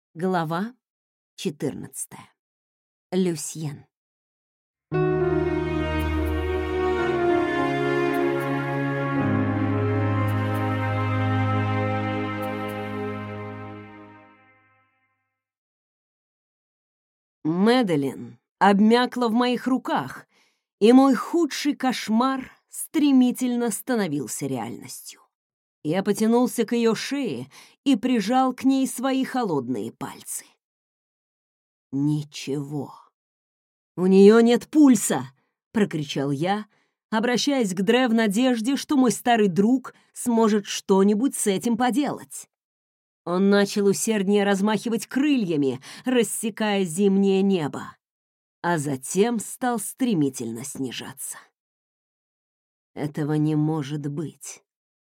Глава 14. Люсьен. Мэдалин обмякла в моих руках, и мой худший кошмар стремительно становился реальностью. Я потянулся к ее шее и прижал к ней свои холодные пальцы. Ничего. «У нее нет пульса!» — прокричал я, обращаясь к Дре в надежде, что мой старый друг сможет что-нибудь с этим поделать. Он начал усерднее размахивать крыльями, рассекая зимнее небо, а затем стал стремительно снижаться. Этого не может быть.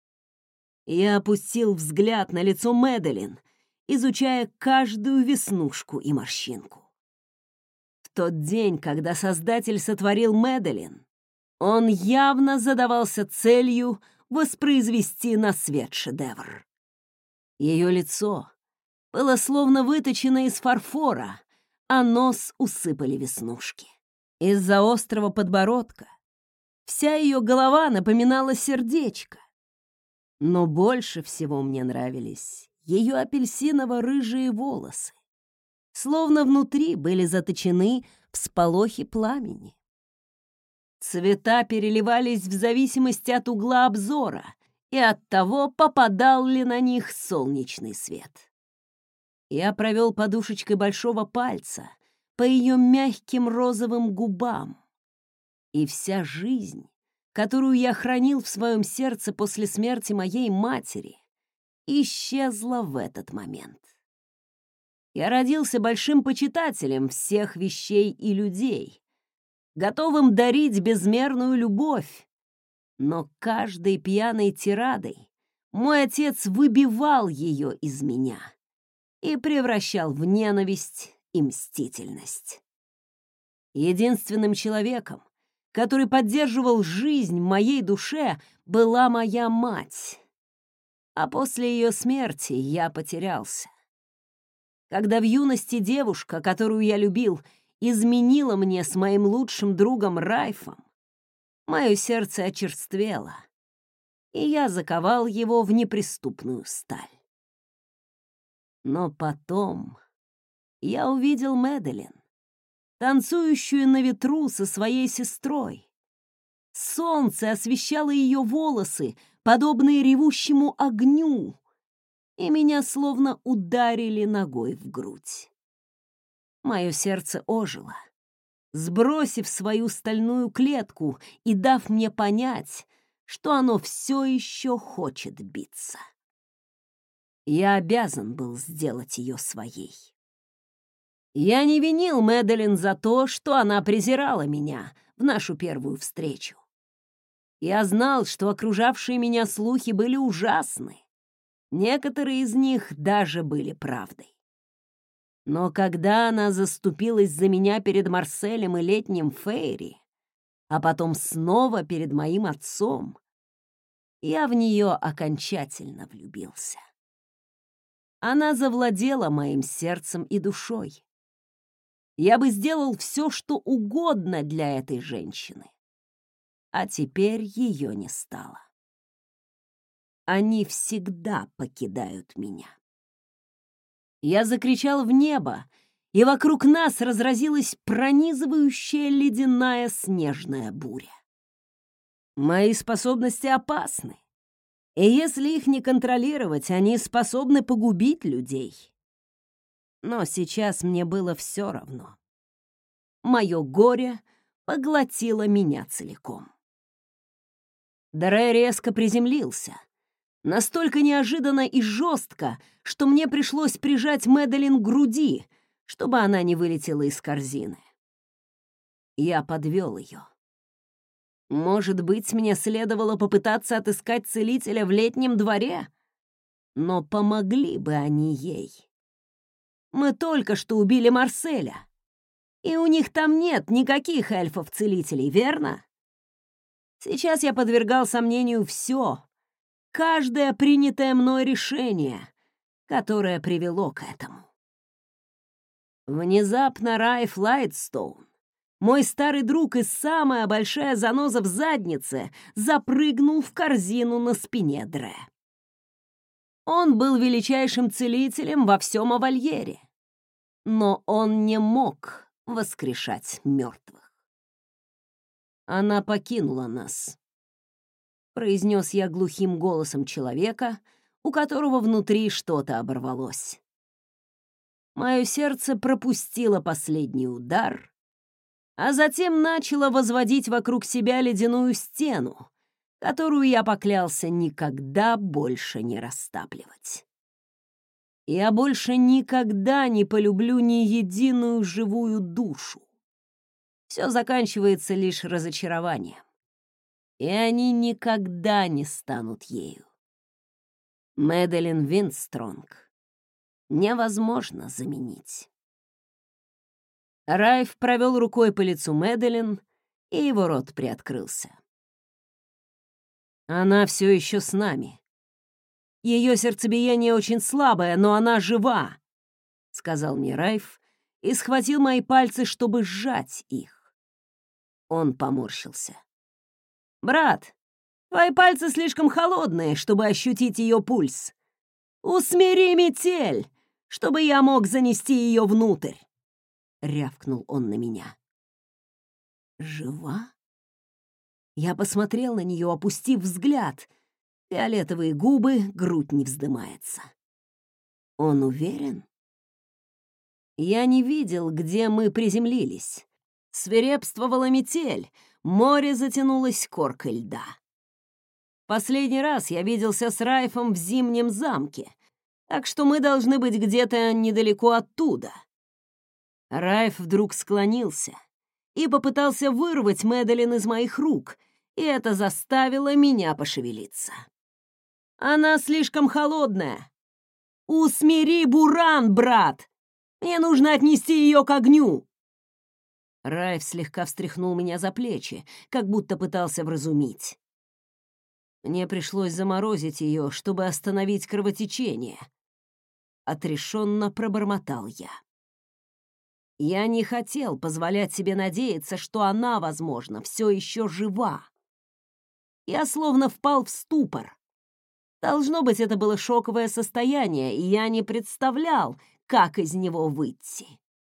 Я опустил взгляд на лицо Мэдалин, изучая каждую веснушку и морщинку. В тот день, когда Создатель сотворил Мэдалин, он явно задавался целью воспроизвести на свет шедевр. Ее лицо было словно выточено из фарфора, а нос усыпали веснушки. Из-за острого подбородка вся ее голова напоминала сердечко. Но больше всего мне нравились ее апельсиново-рыжие волосы, словно внутри были заточены всполохи пламени. Цвета переливались в зависимости от угла обзора и от того, попадал ли на них солнечный свет. Я провел подушечкой большого пальца по ее мягким розовым губам, и вся жизнь, которую я хранил в своем сердце после смерти моей матери, исчезла в этот момент. Я родился большим почитателем всех вещей и людей, готовым дарить безмерную любовь, но каждой пьяной тирадой мой отец выбивал ее из меня и превращал в ненависть и мстительность. Единственным человеком, который поддерживал жизнь в моей душе, была моя мать. А после ее смерти я потерялся. Когда в юности девушка, которую я любил, изменила мне с моим лучшим другом Райфом, мое сердце очерствело, и я заковал его в неприступную сталь. Но потом я увидел Мэдалин, танцующую на ветру со своей сестрой. Солнце освещало ее волосы, подобные ревущему огню, и меня словно ударили ногой в грудь. Мое сердце ожило, сбросив свою стальную клетку и дав мне понять, что оно все еще хочет биться. Я обязан был сделать ее своей. Я не винил Мэдалин за то, что она презирала меня в нашу первую встречу. Я знал, что окружавшие меня слухи были ужасны. Некоторые из них даже были правдой. Но когда она заступилась за меня перед Марселем и летним Фейри, а потом снова перед моим отцом, я в нее окончательно влюбился. Она завладела моим сердцем и душой. Я бы сделал все, что угодно для этой женщины. А теперь ее не стало. Они всегда покидают меня. Я закричал в небо, и вокруг нас разразилась пронизывающая ледяная снежная буря. Мои способности опасны, и если их не контролировать, они способны погубить людей. Но сейчас мне было все равно. Мое горе поглотило меня целиком. Дре резко приземлился, настолько неожиданно и жестко, что мне пришлось прижать Мэдалин к груди, чтобы она не вылетела из корзины. Я подвел ее. Может быть, мне следовало попытаться отыскать целителя в летнем дворе, но помогли бы они ей. Мы только что убили Марселя, и у них там нет никаких эльфов-целителей, верно? Сейчас я подвергал сомнению все, каждое принятое мной решение, которое привело к этому. Внезапно Райф Лайтстоун, мой старый друг и самая большая заноза в заднице, запрыгнул в корзину на спине Дре. Он был величайшим целителем во всем Авальере, но он не мог воскрешать мертвых. «Она покинула нас», — произнес я глухим голосом человека, у которого внутри что-то оборвалось. Мое сердце пропустило последний удар, а затем начало возводить вокруг себя ледяную стену, которую я поклялся никогда больше не растапливать. Я больше никогда не полюблю ни единую живую душу. Все заканчивается лишь разочарованием, и они никогда не станут ею. Мэдалин Винстронг невозможно заменить. Райф провел рукой по лицу Мэдалин, и его рот приоткрылся. Она все еще с нами. Ее сердцебиение очень слабое, но она жива, сказал мне Райф и схватил мои пальцы, чтобы сжать их. Он поморщился. Брат, твои пальцы слишком холодные, чтобы ощутить ее пульс. Усмири метель, чтобы я мог занести ее внутрь, рявкнул он на меня. Жива? Я посмотрел на нее, опустив взгляд. Фиолетовые губы, грудь не вздымается. Он уверен? Я не видел, где мы приземлились. Свирепствовала метель, море затянулось коркой льда. Последний раз я виделся с Райфом в Зимнем замке, так что мы должны быть где-то недалеко оттуда. Райф вдруг склонился и попытался вырвать Мэдалин из моих рук, и это заставило меня пошевелиться. Она слишком холодная. Усмири буран, брат! Мне нужно отнести ее к огню. Райф слегка встряхнул меня за плечи, как будто пытался вразумить. Мне пришлось заморозить ее, чтобы остановить кровотечение. Отрешенно пробормотал я. Я не хотел позволять себе надеяться, что она, возможно, все еще жива. Я словно впал в ступор. Должно быть, это было шоковое состояние, и я не представлял, как из него выйти.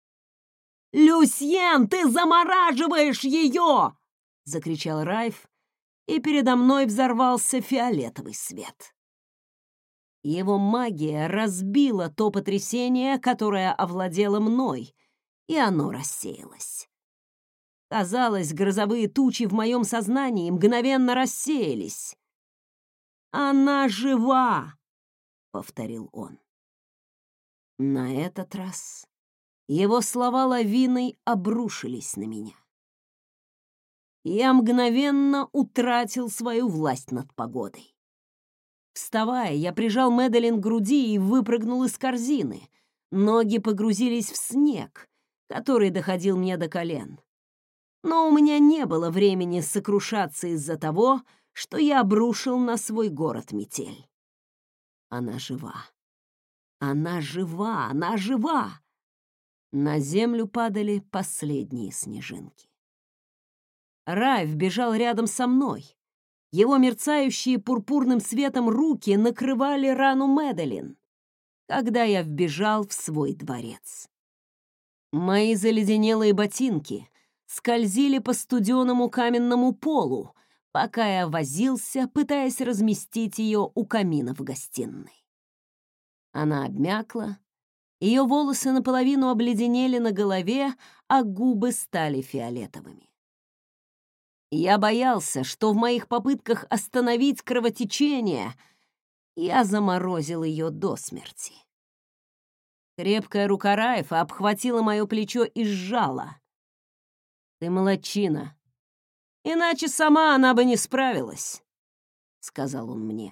«Люсьен, ты замораживаешь ее!» — закричал Райф, и передо мной взорвался фиолетовый свет. Его магия разбила то потрясение, которое овладело мной, и оно рассеялось. Казалось, грозовые тучи в моем сознании мгновенно рассеялись. «Она жива!» — повторил он. На этот раз его слова лавиной обрушились на меня. Я мгновенно утратил свою власть над погодой. Вставая, я прижал Мэдалин к груди и выпрыгнул из корзины. Ноги погрузились в снег, который доходил мне до колен. Но у меня не было времени сокрушаться из-за того, что я обрушил на свой город метель. Она жива. Она жива! Она жива! На землю падали последние снежинки. Райф бежал рядом со мной. Его мерцающие пурпурным светом руки накрывали рану Мэдалин, когда я вбежал в свой дворец. Мои заледенелые ботинки скользили по студеному каменному полу, пока я возился, пытаясь разместить ее у камина в гостиной. Она обмякла, ее волосы наполовину обледенели на голове, а губы стали фиолетовыми. Я боялся, что в моих попытках остановить кровотечение я заморозил ее до смерти. Крепкая рука Райфа обхватила мое плечо и сжала. «Ты молодчина. Иначе сама она бы не справилась», — сказал он мне.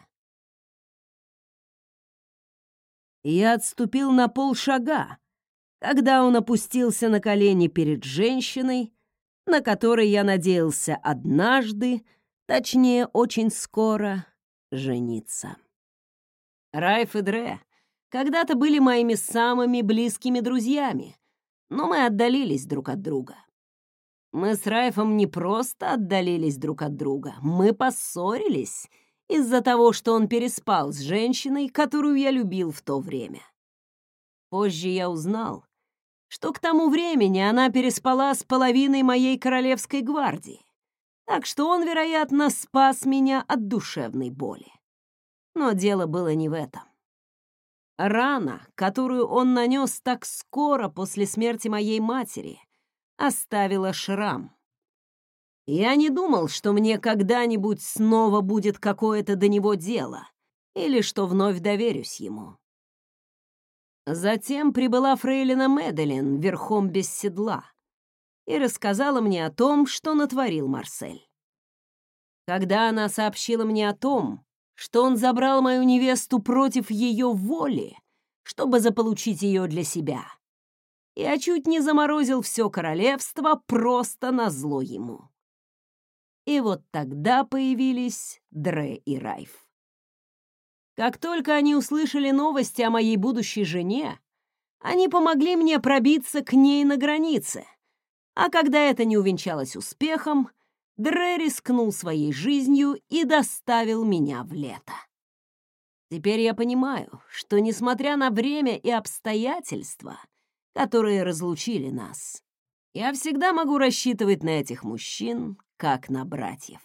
Я отступил на полшага, когда он опустился на колени перед женщиной, на которой я надеялся однажды, точнее, очень скоро, жениться. Райф и Дре когда-то были моими самыми близкими друзьями, Но мы отдалились друг от друга. Мы с Райфом не просто отдалились друг от друга, мы поссорились из-за того, что он переспал с женщиной, которую я любил в то время. Позже я узнал, что к тому времени она переспала с половиной моей королевской гвардии, так что он, вероятно, спас меня от душевной боли. Но дело было не в этом. Рана, которую он нанес так скоро после смерти моей матери, оставила шрам. Я не думал, что мне когда-нибудь снова будет какое-то до него дело, или что вновь доверюсь ему. Затем прибыла фрейлина Мэдалин верхом без седла и рассказала мне о том, что натворил Марсель. Когда она сообщила мне о том, что он забрал мою невесту против ее воли, чтобы заполучить ее для себя, я чуть не заморозил все королевство просто назло ему. И вот тогда появились Дре и Райф. Как только они услышали новости о моей будущей жене, они помогли мне пробиться к ней на границе, а когда это не увенчалось успехом, Дре рискнул своей жизнью и доставил меня в лето. Теперь я понимаю, что, несмотря на время и обстоятельства, которые разлучили нас, я всегда могу рассчитывать на этих мужчин, как на братьев.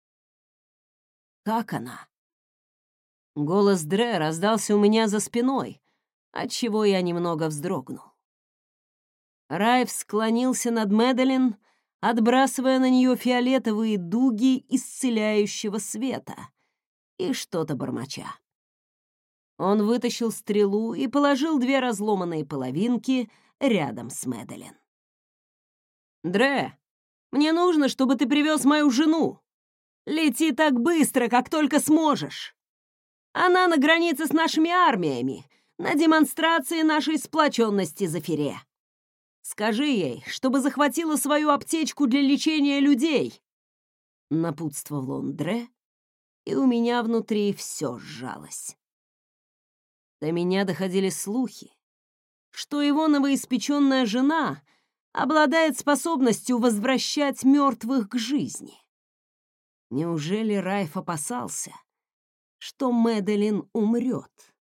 «Как она?» Голос Дре раздался у меня за спиной, отчего я немного вздрогнул. Райф склонился над Мэдалин, отбрасывая на нее фиолетовые дуги исцеляющего света и что-то бормоча. Он вытащил стрелу и положил 2 разломанные половинки рядом с Мэдалин. «Дре, мне нужно, чтобы ты привез мою жену. Лети так быстро, как только сможешь. Она на границе с нашими армиями, на демонстрации нашей сплоченности за Фире. Скажи ей, чтобы захватила свою аптечку для лечения людей», — напутствовал он Дре, и у меня внутри все сжалось. До меня доходили слухи, что его новоиспеченная жена обладает способностью возвращать мертвых к жизни. Неужели Райф опасался, что Мэдалин умрет?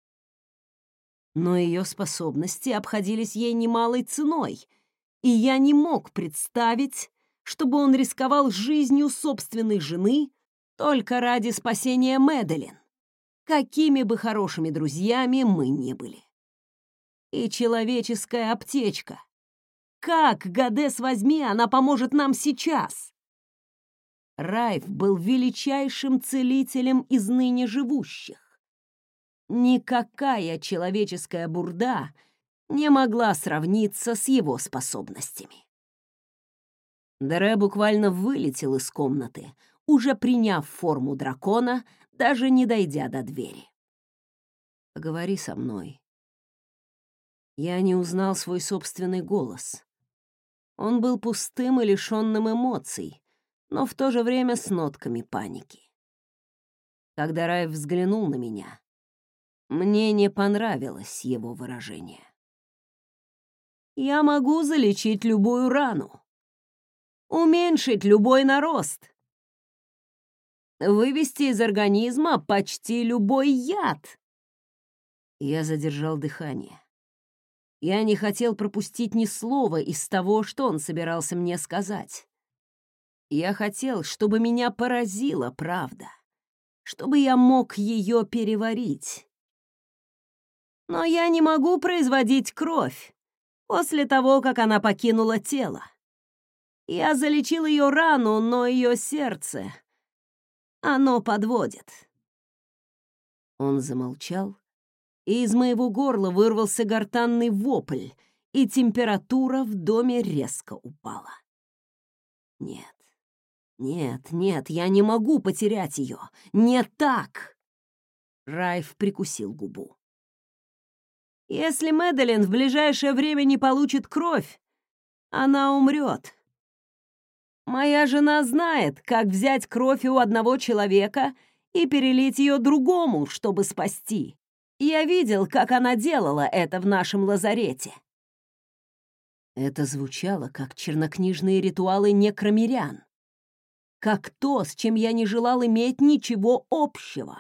Но ее способности обходились ей немалой ценой, и я не мог представить, чтобы он рисковал жизнью собственной жены только ради спасения Мэдалин, какими бы хорошими друзьями мы ни были. И человеческая аптечка. Как, Гадес возьми, она поможет нам сейчас? Райф был величайшим целителем из ныне живущих. Никакая человеческая бурда не могла сравниться с его способностями. Дре буквально вылетел из комнаты, уже приняв форму дракона, даже не дойдя до двери. «Поговори со мной». Я не узнал свой собственный голос. Он был пустым и лишенным эмоций, но в то же время с нотками паники. Когда Райф взглянул на меня, мне не понравилось его выражение. «Я могу залечить любую рану, уменьшить любой нарост, вывести из организма почти любой яд». Я задержал дыхание. Я не хотел пропустить ни слова из того, что он собирался мне сказать. Я хотел, чтобы меня поразила правда, чтобы я мог ее переварить. Но я не могу производить кровь после того, как она покинула тело. Я залечил ее рану, но ее сердце, оно подводит. Он замолчал, и из моего горла вырвался гортанный вопль, и температура в доме резко упала. Нет, нет, нет, я не могу потерять ее. Не так. Райф прикусил губу. Если Мэдалин в ближайшее время не получит кровь, она умрет. Моя жена знает, как взять кровь у одного человека и перелить ее другому, чтобы спасти. Я видел, как она делала это в нашем лазарете. Это звучало, как чернокнижные ритуалы некромирян, как то, с чем я не желал иметь ничего общего.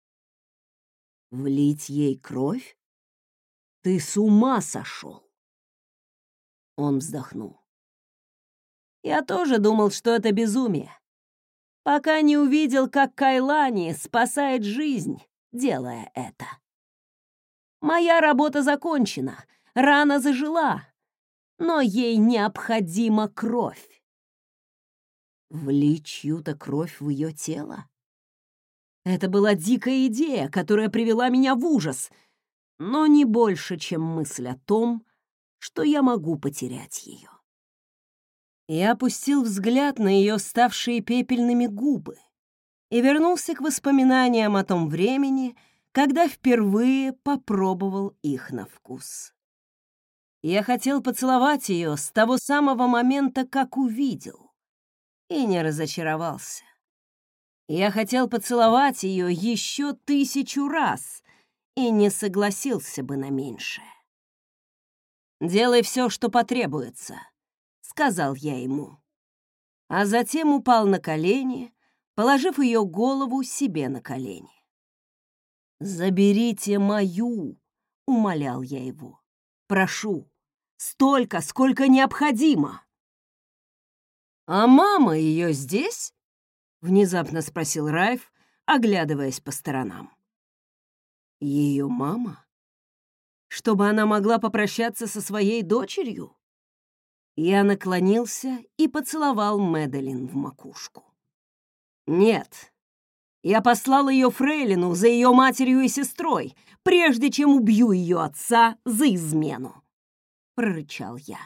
Влить ей кровь? Ты с ума сошел? Он вздохнул. Я тоже думал, что это безумие, пока не увидел, как Кайлани спасает жизнь, делая это. Моя работа закончена, рана зажила, но ей необходима кровь. Влить чью-то кровь в ее тело? Это была дикая идея, которая привела меня в ужас, но не больше, чем мысль о том, что я могу потерять ее. Я опустил взгляд на ее ставшие пепельными губы и вернулся к воспоминаниям о том времени, когда впервые попробовал их на вкус. Я хотел поцеловать ее с того самого момента, как увидел, и не разочаровался. Я хотел поцеловать ее еще 1000 раз и не согласился бы на меньшее. «Делай все, что потребуется», — сказал я ему. А затем упал на колени, положив ее голову себе на колени. «Заберите мою», — умолял я его. «Прошу, столько, сколько необходимо». «А мама ее здесь?» — внезапно спросил Райф, оглядываясь по сторонам. Ее мама? Чтобы она могла попрощаться со своей дочерью? Я наклонился и поцеловал Мэдалин в макушку. Нет, я послал ее фрейлину за ее матерью и сестрой, прежде чем убью ее отца за измену, прорычал я.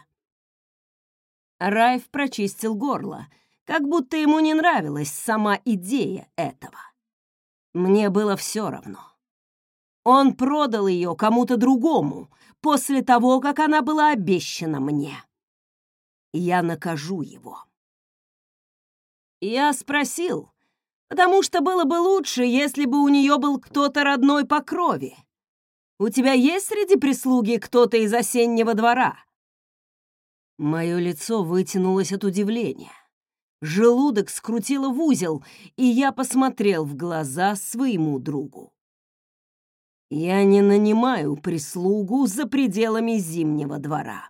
Райф прочистил горло, как будто ему не нравилась сама идея этого. Мне было все равно. Он продал ее кому-то другому после того, как она была обещана мне. Я накажу его. Я спросил, потому что было бы лучше, если бы у нее был кто-то родной по крови. У тебя есть среди прислуги кто-то из осеннего двора? Мое лицо вытянулось от удивления. Желудок скрутило в узел, и я посмотрел в глаза своему другу. Я не нанимаю прислугу за пределами Зимнего двора.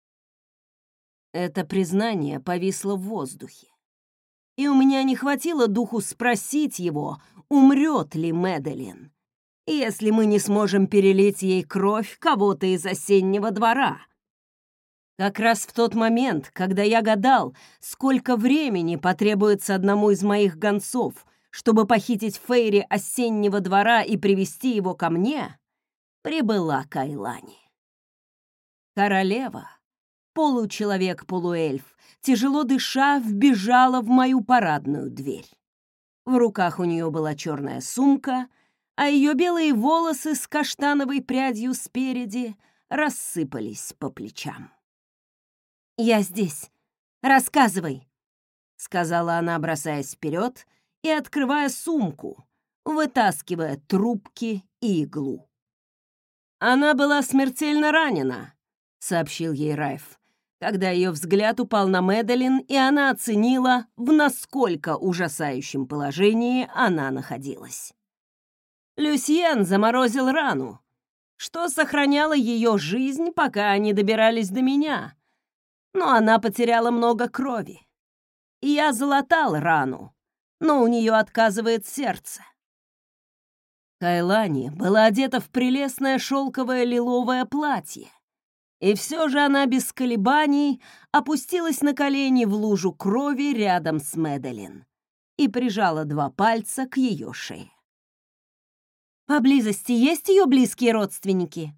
Это признание повисло в воздухе, и у меня не хватило духу спросить его, умрет ли Мэдалин, если мы не сможем перелить ей кровь кого-то из осеннего двора. Как раз в тот момент, когда я гадал, сколько времени потребуется одному из моих гонцов, чтобы похитить Фейри осеннего двора и привести его ко мне, прибыла Кайлани. Королева, получеловек-полуэльф, тяжело дыша, вбежала в мою парадную дверь. В руках у нее была черная сумка, а ее белые волосы с каштановой прядью спереди рассыпались по плечам. «Я здесь. Рассказывай», — сказала она, бросаясь вперед и открывая сумку, вытаскивая трубки и иглу. «Она была смертельно ранена», — сообщил ей Райф, когда ее взгляд упал на Мэдалин, и она оценила, в насколько ужасающем положении она находилась. Люсьен заморозил рану, что сохраняло ее жизнь, пока они добирались до меня, но она потеряла много крови. Я залатал рану, но у нее отказывает сердце. Кайлани была одета в прелестное шелковое лиловое платье, и все же она без колебаний опустилась на колени в лужу крови рядом с Мэдалин и прижала 2 пальца к ее шее. «Поблизости есть ее близкие родственники?»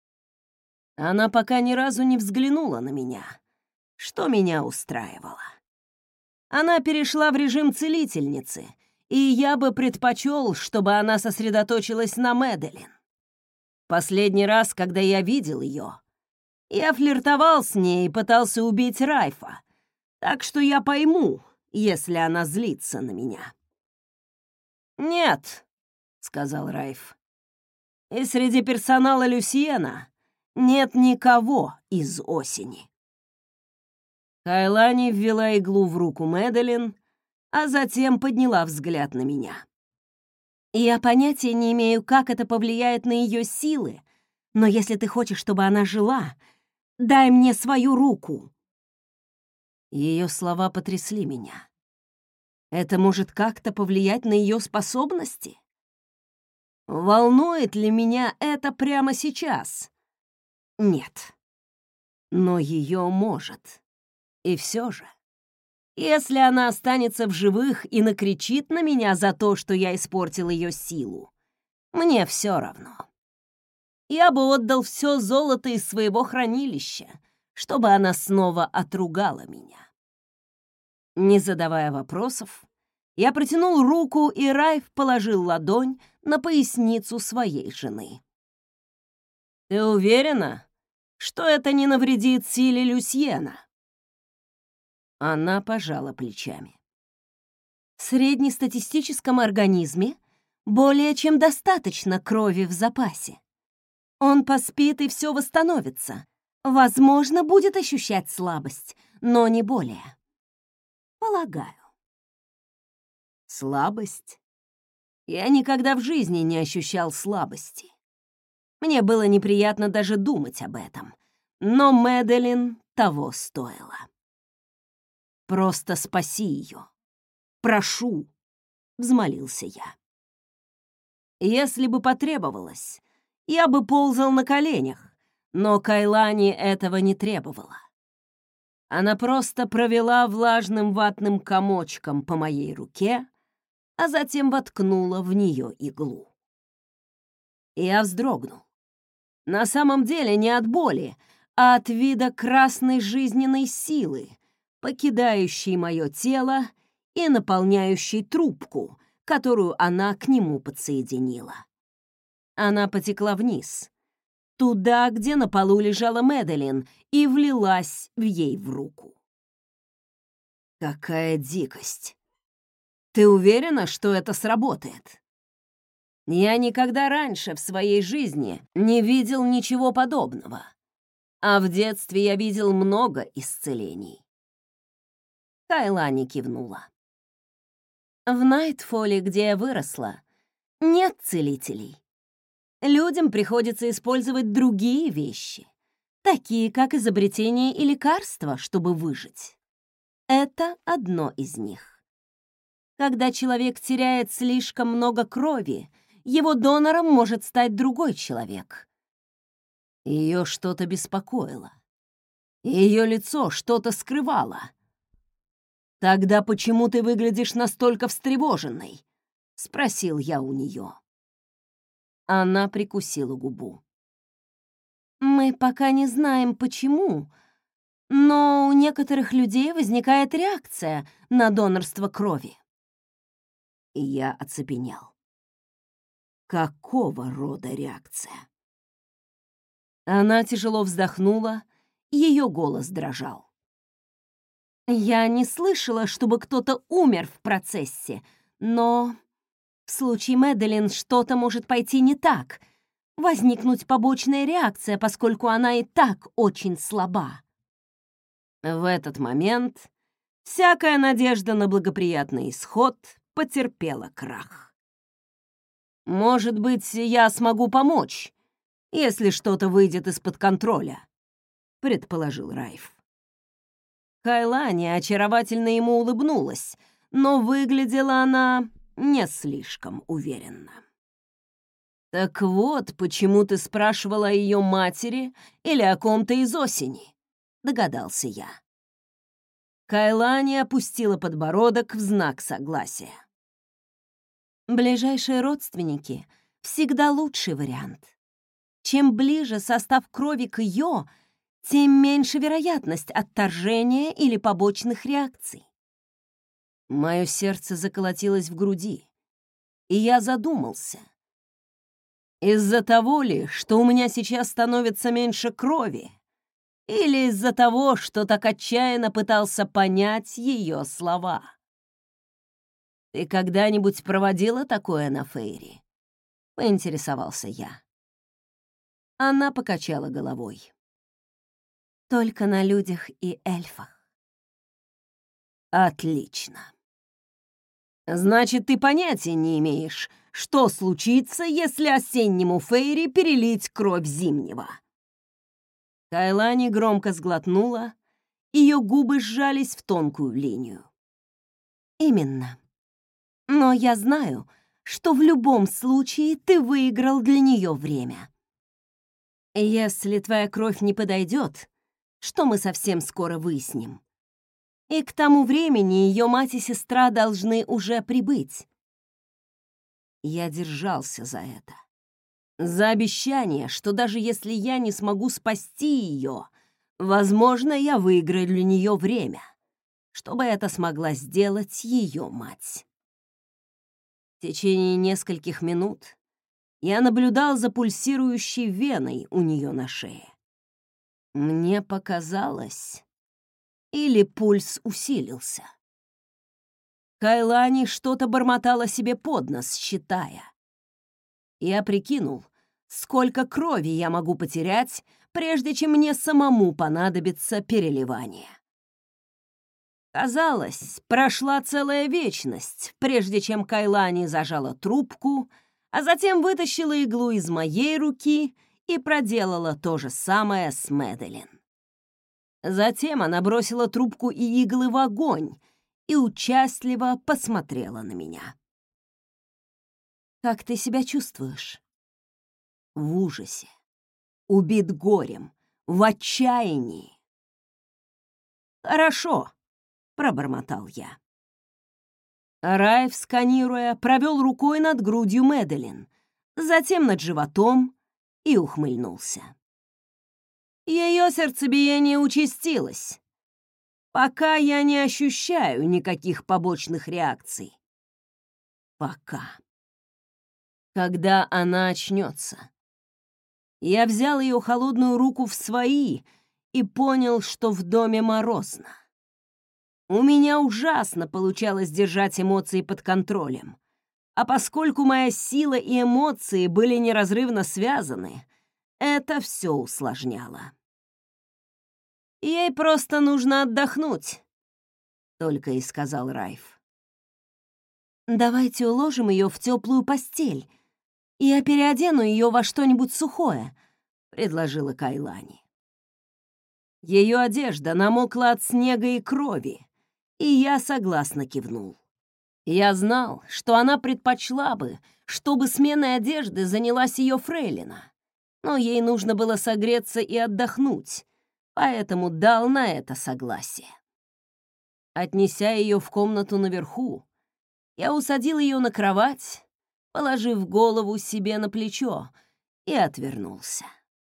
Она пока ни разу не взглянула на меня, что меня устраивало. Она перешла в режим целительницы, и я бы предпочел, чтобы она сосредоточилась на Мэдалин. Последний раз, когда я видел ее, я флиртовал с ней и пытался убить Райфа, так что я пойму, если она злится на меня. «Нет», — сказал Райф, — «и среди персонала Люсьена нет никого из осени». Кайлани ввела иглу в руку Мэдалин, а затем подняла взгляд на меня. «Я понятия не имею, как это повлияет на ее силы, но если ты хочешь, чтобы она жила, дай мне свою руку». Ее слова потрясли меня. Это может как-то повлиять на ее способности? Волнует ли меня это прямо сейчас? Нет. Но ее может. И все же, если она останется в живых и накричит на меня за то, что я испортил ее силу, мне все равно. Я бы отдал все золото из своего хранилища, чтобы она снова отругала меня. Не задавая вопросов, я протянул руку, и Райф положил ладонь на поясницу своей жены. «Ты уверена, что это не навредит силе Люсьена?» Она пожала плечами. «В среднестатистическом организме более чем достаточно крови в запасе. Он поспит, и все восстановится. Возможно, будет ощущать слабость, но не более. Полагаю». Слабость? Я никогда в жизни не ощущал слабости. Мне было неприятно даже думать об этом, но Мэдалин того стоила. «Просто спаси ее. Прошу», — взмолился я. Если бы потребовалось, я бы ползал на коленях, но Кайлани этого не требовала. Она просто провела влажным ватным комочком по моей руке, а затем воткнула в нее иглу. Я вздрогнул. На самом деле не от боли, а от вида красной жизненной силы, покидающей мое тело и наполняющей трубку, которую она к нему подсоединила. Она потекла вниз, туда, где на полу лежала Мэдалин, и влилась ей в руку. «Какая дикость! Ты уверена, что это сработает?» Я никогда раньше в своей жизни не видел ничего подобного, а в детстве я видел много исцелений. Кайлани кивнула. В Найтфолле, где я выросла, нет целителей. Людям приходится использовать другие вещи, такие как изобретение и лекарства, чтобы выжить. Это одно из них. Когда человек теряет слишком много крови, его донором может стать другой человек. Ее что-то беспокоило. Ее лицо что-то скрывало. «Тогда почему ты выглядишь настолько встревоженной?» — спросил я у нее. Она прикусила губу. «Мы пока не знаем, почему, но у некоторых людей возникает реакция на донорство крови». И я оцепенел. Какого рода реакция? Она тяжело вздохнула, ее голос дрожал. «Я не слышала, чтобы кто-то умер в процессе, но в случае Мэдалин что-то может пойти не так, возникнуть побочная реакция, поскольку она и так очень слаба». В этот момент всякая надежда на благоприятный исход потерпела крах. «Может быть, я смогу помочь, если что-то выйдет из-под контроля», — предположил Райф. Кайлани очаровательно ему улыбнулась, но выглядела она не слишком уверенно. «Так вот, почему ты спрашивала о ее матери или о ком-то из осени?» — догадался я. Кайлани опустила подбородок в знак согласия. Ближайшие родственники всегда лучший вариант. Чем ближе состав крови к ее, тем меньше вероятность отторжения или побочных реакций. Мое сердце заколотилось в груди, и я задумался. Из-за того ли, что у меня сейчас становится меньше крови, или из-за того, что так отчаянно пытался понять ее слова? «Ты когда-нибудь проводила такое на Фейри?» — поинтересовался я. Она покачала головой. «Только на людях и эльфах. Отлично. Значит, ты понятия не имеешь, что случится, если осеннему Фейри перелить кровь зимнего. Кайлани громко сглотнула, ее губы сжались в тонкую линию. Именно. Но я знаю, что в любом случае ты выиграл для нее время. Если твоя кровь не подойдет, что мы совсем скоро выясним, и к тому времени ее мать и сестра должны уже прибыть. Я держался за это. За обещание, что даже если я не смогу спасти ее, возможно, я выиграю для нее время, чтобы это смогла сделать ее мать. В течение нескольких минут я наблюдал за пульсирующей веной у нее на шее. Мне показалось, или пульс усилился. Кайлани что-то бормотала себе под нос, считая. Я прикинул, сколько крови я могу потерять, прежде чем мне самому понадобится переливание. Казалось, прошла целая вечность, прежде чем Кайлани зажала трубку, а затем вытащила иглу из моей руки и проделала то же самое с Мэдалин. Затем она бросила трубку и иглы в огонь и участливо посмотрела на меня. «Как ты себя чувствуешь?» «В ужасе, убит горем, в отчаянии». «Хорошо», — пробормотал я. Райф, сканируя, провел рукой над грудью Мэдалин, затем над животом и ухмыльнулся. Ее сердцебиение участилось. Пока я не ощущаю никаких побочных реакций. Пока. Когда она очнется. Я взял ее холодную руку в свои и понял, что в доме морозно. У меня ужасно получалось держать эмоции под контролем. А поскольку моя сила и эмоции были неразрывно связаны, это все усложняло. «Ей просто нужно отдохнуть», — только и сказал Райф. «Давайте уложим ее в теплую постель, и я переодену ее во что-нибудь сухое», — предложила Кайлани. Ее одежда намокла от снега и крови, и я согласно кивнул. Я знал, что она предпочла бы, чтобы сменой одежды занялась ее фрейлина, но ей нужно было согреться и отдохнуть, поэтому дал на это согласие. Отнеся ее в комнату наверху, я усадил ее на кровать, положив голову себе на плечо, и отвернулся.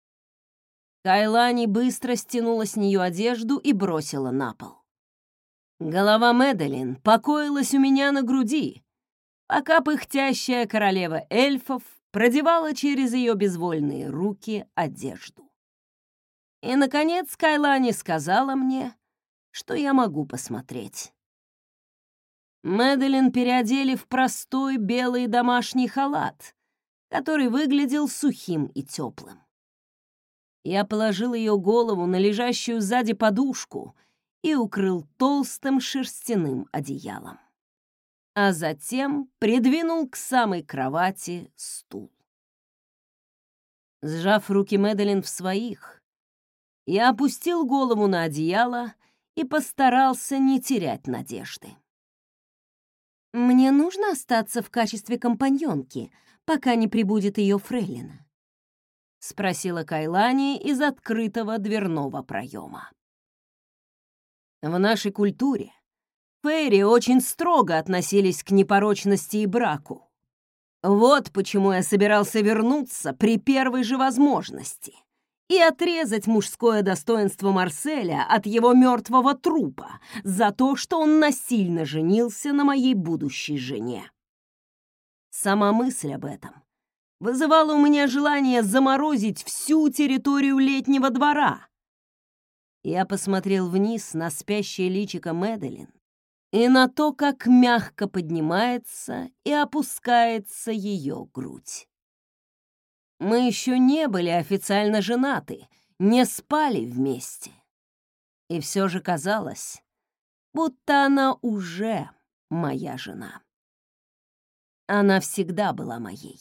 Кайлани быстро стянула с нее одежду и бросила на пол. Голова Мэдалин покоилась у меня на груди, пока пыхтящая королева эльфов продевала через ее безвольные руки одежду. И, наконец, Кайлани сказала мне, что я могу посмотреть. Мэдалин переодели в простой белый домашний халат, который выглядел сухим и теплым. Я положил ее голову на лежащую сзади подушку и укрыл толстым шерстяным одеялом. А затем придвинул к самой кровати стул. Сжав руки Мэдалин в своих, я опустил голову на одеяло и постарался не терять надежды. «Мне нужно остаться в качестве компаньонки, пока не прибудет ее фрейлина?» — спросила Кайлани из открытого дверного проема. В нашей культуре фейри очень строго относились к непорочности и браку. Вот почему я собирался вернуться при первой же возможности и отрезать мужское достоинство Марселя от его мертвого трупа за то, что он насильно женился на моей будущей жене. Сама мысль об этом вызывала у меня желание заморозить всю территорию летнего двора. Я посмотрел вниз на спящее личико Мэдалин и на то, как мягко поднимается и опускается ее грудь. Мы еще не были официально женаты, не спали вместе. И все же казалось, будто она уже моя жена. Она всегда была моей.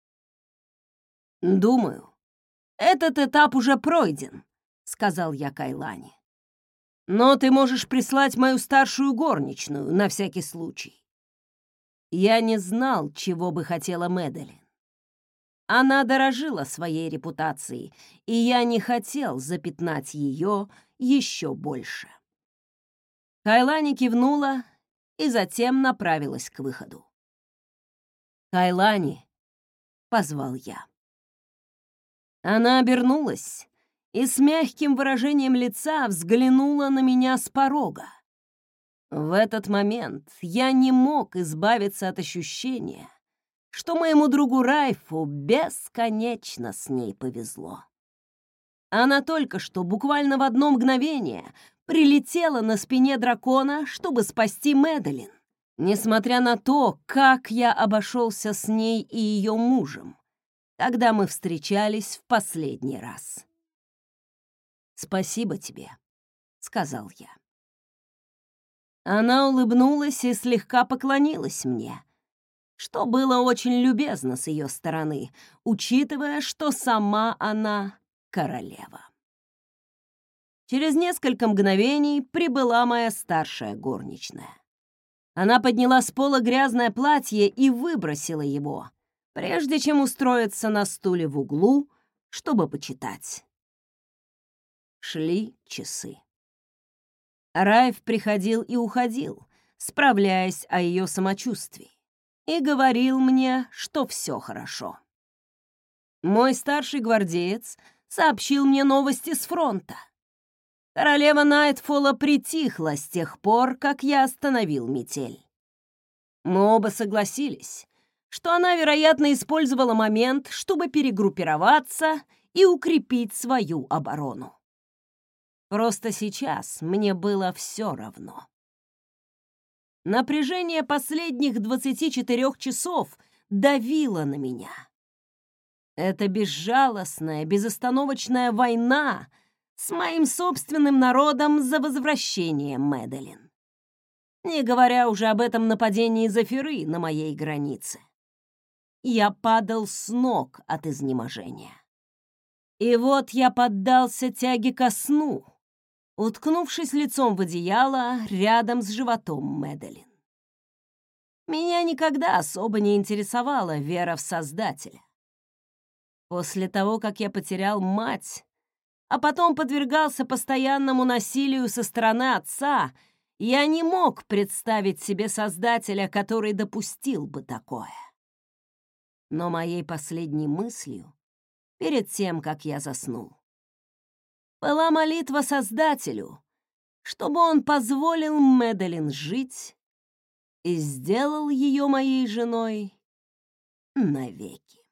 «Думаю, этот этап уже пройден», — сказал я Кайлане. «Но ты можешь прислать мою старшую горничную на всякий случай». Я не знал, чего бы хотела Мэдалин. Она дорожила своей репутацией, и я не хотел запятнать ее еще больше. Кайлани кивнула и затем направилась к выходу. «Кайлани», — позвал я. Она обернулась и с мягким выражением лица взглянула на меня с порога. В этот момент я не мог избавиться от ощущения, что моему другу Райфу бесконечно с ней повезло. Она только что, буквально в одно мгновение, прилетела на спине дракона, чтобы спасти Мэдалин, несмотря на то, как я обошелся с ней и ее мужем, когда мы встречались в последний раз. «Спасибо тебе», — сказал я. Она улыбнулась и слегка поклонилась мне, что было очень любезно с ее стороны, учитывая, что сама она королева. Через несколько мгновений прибыла моя старшая горничная. Она подняла с пола грязное платье и выбросила его, прежде чем устроиться на стуле в углу, чтобы почитать. Шли часы. Райф приходил и уходил, справляясь о ее самочувствии, и говорил мне, что все хорошо. Мой старший гвардеец сообщил мне новости с фронта. Королева Найтфолла притихла с тех пор, как я остановил метель. Мы оба согласились, что она, вероятно, использовала момент, чтобы перегруппироваться и укрепить свою оборону. Просто сейчас мне было все равно. Напряжение последних 24 часов давило на меня. Эта безжалостная, безостановочная война с моим собственным народом за возвращение Мэдалин. Не говоря уже об этом нападении Зафиры на моей границе. Я падал с ног от изнеможения. И вот я поддался тяге ко сну, уткнувшись лицом в одеяло рядом с животом Мэдалин. Меня никогда особо не интересовала вера в Создателя. После того, как я потерял мать, а потом подвергался постоянному насилию со стороны отца, я не мог представить себе Создателя, который допустил бы такое. Но моей последней мыслью, перед тем, как я заснул, была молитва Создателю, чтобы он позволил Мэдалин жить и сделал ее моей женой навеки.